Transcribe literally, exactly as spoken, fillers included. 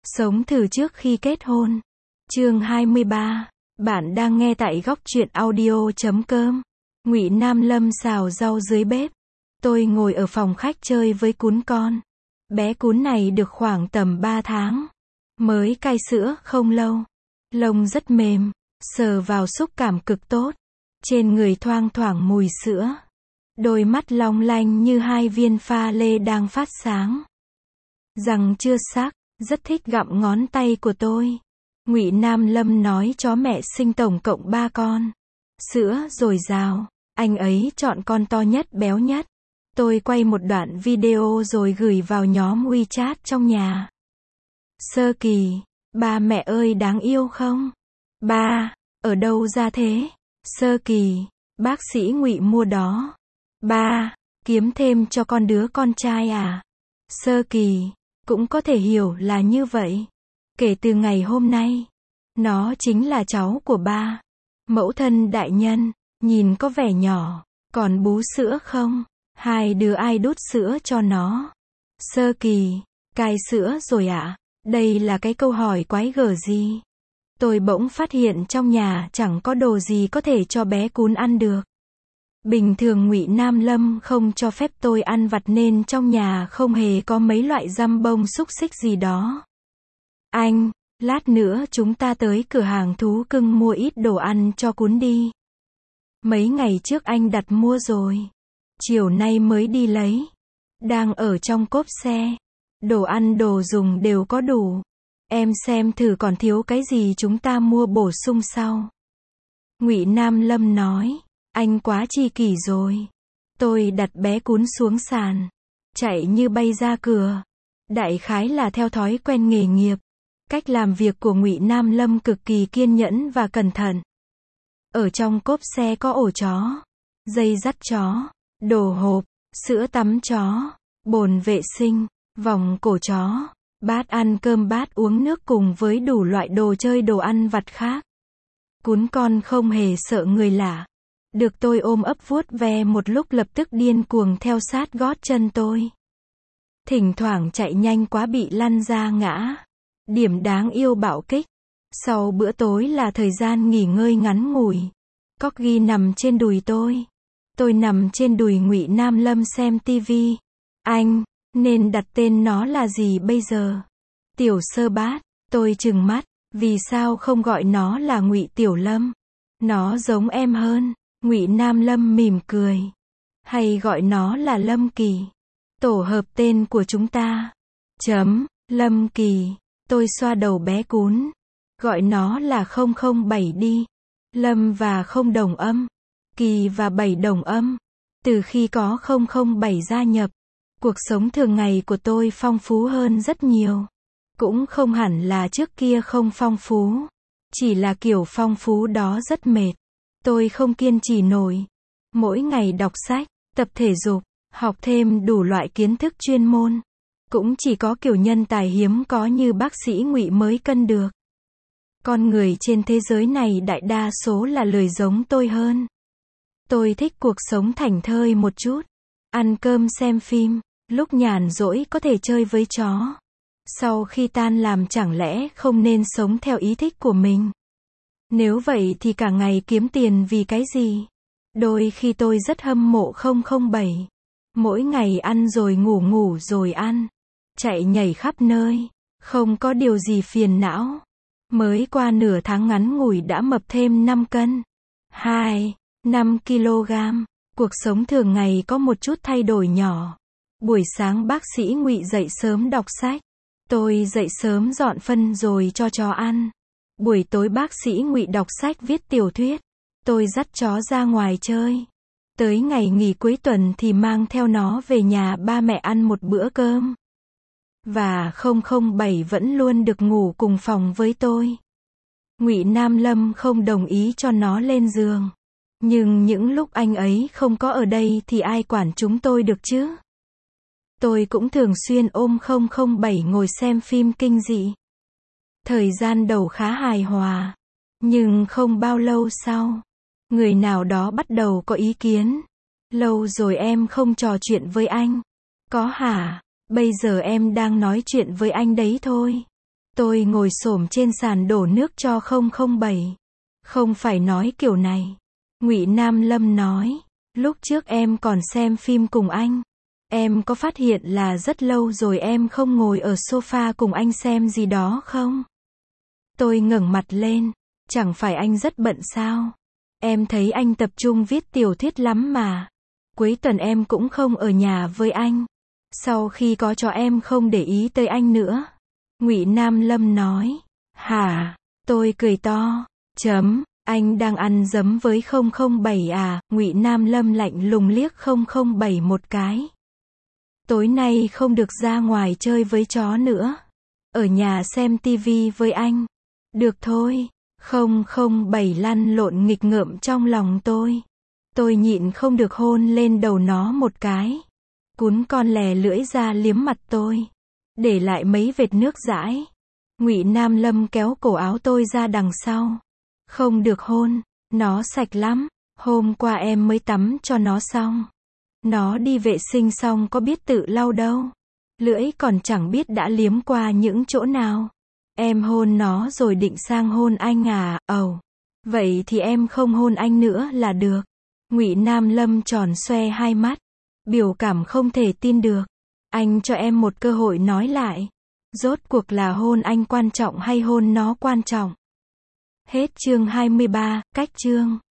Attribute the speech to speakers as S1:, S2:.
S1: Sống thử trước khi kết hôn. Chương hai mươi ba. Bạn đang nghe tại góc truyện audio chấm com. Ngụy Nam Lâm xào rau dưới bếp. Tôi ngồi ở phòng khách chơi với cún con. Bé cún này được khoảng tầm ba tháng. Mới cai sữa không lâu. Lông rất mềm, sờ vào xúc cảm cực tốt. Trên người thoang thoảng mùi sữa. Đôi mắt long lanh như hai viên pha lê đang phát sáng. Răng chưa sắc, rất thích gặm ngón tay của tôi. Ngụy Nam Lâm nói chó mẹ sinh tổng cộng ba con. Sữa dồi dào, anh ấy chọn con to nhất béo nhất. Tôi quay một đoạn video rồi gửi vào nhóm WeChat trong nhà. Sơ Kỳ, ba mẹ ơi đáng yêu không? Ba, ở đâu ra thế? Sơ Kỳ, bác sĩ Ngụy mua đó. Ba, kiếm thêm cho con đứa con trai à? Sơ Kỳ, cũng có thể hiểu là như vậy. Kể từ ngày hôm nay, nó chính là cháu của ba. Mẫu thân đại nhân, nhìn có vẻ nhỏ, còn bú sữa không? Hai đứa ai đút sữa cho nó? Sơ Kỳ, cai sữa rồi ạ? À? Đây là cái câu hỏi quái gở gì? Tôi bỗng phát hiện trong nhà chẳng có đồ gì có thể cho bé cún ăn được. Bình thường Ngụy Nam Lâm không cho phép tôi ăn vặt nên trong nhà không hề có mấy loại dăm bông xúc xích gì đó. Anh, lát nữa chúng ta tới cửa hàng thú cưng mua ít đồ ăn cho cún đi. Mấy ngày trước anh đặt mua rồi. Chiều nay mới đi lấy. Đang ở trong cốp xe. Đồ ăn đồ dùng đều có đủ. Em xem thử còn thiếu cái gì chúng ta mua bổ sung sau. Ngụy Nam Lâm nói. Anh quá chi kỷ rồi. Tôi đặt bé cún xuống sàn. Chạy như bay ra cửa. Đại khái là theo thói quen nghề nghiệp. Cách làm việc của Ngụy Nam Lâm cực kỳ kiên nhẫn và cẩn thận. Ở trong cốp xe có ổ chó, dây dắt chó, đồ hộp, sữa tắm chó, bồn vệ sinh, vòng cổ chó, bát ăn cơm bát uống nước cùng với đủ loại đồ chơi đồ ăn vặt khác. Cún con không hề sợ người lạ. Được tôi ôm ấp vuốt ve một lúc lập tức điên cuồng theo sát gót chân tôi. Thỉnh thoảng chạy nhanh quá bị lăn ra ngã. Điểm đáng yêu bạo kích. Sau bữa tối là thời gian nghỉ ngơi ngắn ngủi. Corgi nằm trên đùi tôi. Tôi nằm trên đùi Ngụy Nam Lâm xem tivi. Anh, nên đặt tên nó là gì bây giờ? Tiểu Sơ Bát. Tôi trừng mắt. Vì sao không gọi nó là Ngụy Tiểu Lâm? Nó giống em hơn. Ngụy Nam Lâm mỉm cười. Hay gọi nó là Lâm Kỳ. Tổ hợp tên của chúng ta. Chấm, Lâm Kỳ. Tôi xoa đầu bé cún. Gọi nó là không không bảy đi. Lâm và không đồng âm. Kỳ và bảy đồng âm. Từ khi có không không bảy gia nhập, cuộc sống thường ngày của tôi phong phú hơn rất nhiều. Cũng không hẳn là trước kia không phong phú. Chỉ là kiểu phong phú đó rất mệt. Tôi không kiên trì nổi. Mỗi ngày đọc sách, tập thể dục, học thêm đủ loại kiến thức chuyên môn. Cũng chỉ có kiểu nhân tài hiếm có như bác sĩ Ngụy mới cân được. Con người trên thế giới này đại đa số là lười giống tôi hơn. Tôi thích cuộc sống thảnh thơi một chút. Ăn cơm xem phim, lúc nhàn rỗi có thể chơi với chó. Sau khi tan làm chẳng lẽ không nên sống theo ý thích của mình? Nếu vậy thì cả ngày kiếm tiền vì cái gì? Đôi khi tôi rất hâm mộ không không bảy. Mỗi ngày ăn rồi ngủ ngủ rồi ăn. Chạy nhảy khắp nơi. Không có điều gì phiền não. Mới qua nửa tháng ngắn ngủi đã mập thêm năm cân. hai, năm ki lô gam. Cuộc sống thường ngày có một chút thay đổi nhỏ. Buổi sáng bác sĩ Ngụy dậy sớm đọc sách. Tôi dậy sớm dọn phân rồi cho chó ăn. Buổi tối bác sĩ Ngụy đọc sách viết tiểu thuyết. Tôi dắt chó ra ngoài chơi. Tới ngày nghỉ cuối tuần thì mang theo nó về nhà ba mẹ ăn một bữa cơm. Và không không bảy vẫn luôn được ngủ cùng phòng với tôi. Ngụy Nam Lâm không đồng ý cho nó lên giường. Nhưng những lúc anh ấy không có ở đây thì ai quản chúng tôi được chứ? Tôi cũng thường xuyên ôm không không bảy ngồi xem phim kinh dị. Thời gian đầu khá hài hòa. Nhưng không bao lâu sau, người nào đó bắt đầu có ý kiến. Lâu rồi em không trò chuyện với anh. Có hả? Bây giờ em đang nói chuyện với anh đấy thôi. Tôi ngồi xổm trên sàn đổ nước cho không không bảy. Không phải nói kiểu này. Ngụy Nam Lâm nói. Lúc trước em còn xem phim cùng anh. Em có phát hiện là rất lâu rồi em không ngồi ở sofa cùng anh xem gì đó không? Tôi ngẩng mặt lên. Chẳng phải anh rất bận sao? Em thấy anh tập trung viết tiểu thuyết lắm mà. Cuối tuần em cũng không ở nhà với anh. Sau khi có cho em không để ý tới anh nữa. Ngụy Nam Lâm nói. Hả? Tôi cười to. Chấm. Anh đang ăn dấm với không không bảy à? Ngụy Nam Lâm lạnh lùng liếc không không bảy một cái. Tối nay không được ra ngoài chơi với chó nữa. Ở nhà xem tivi với anh. Được thôi. không không bảy lăn lộn nghịch ngợm trong lòng tôi. Tôi nhịn không được hôn lên đầu nó một cái. Cún con lè lưỡi ra liếm mặt tôi. Để lại mấy vệt nước dãi. Ngụy Nam Lâm kéo cổ áo tôi ra đằng sau. Không được hôn. Nó sạch lắm. Hôm qua em mới tắm cho nó xong. Nó đi vệ sinh xong có biết tự lau đâu. Lưỡi còn chẳng biết đã liếm qua những chỗ nào. Em hôn nó rồi định sang hôn anh à? Ầu. Oh. Vậy thì em không hôn anh nữa là được. Ngụy Nam Lâm tròn xoe hai mắt. Biểu cảm không thể tin được. Anh cho em một cơ hội nói lại. Rốt cuộc là hôn anh quan trọng hay hôn nó quan trọng? Hết chương hai mươi ba, cách chương.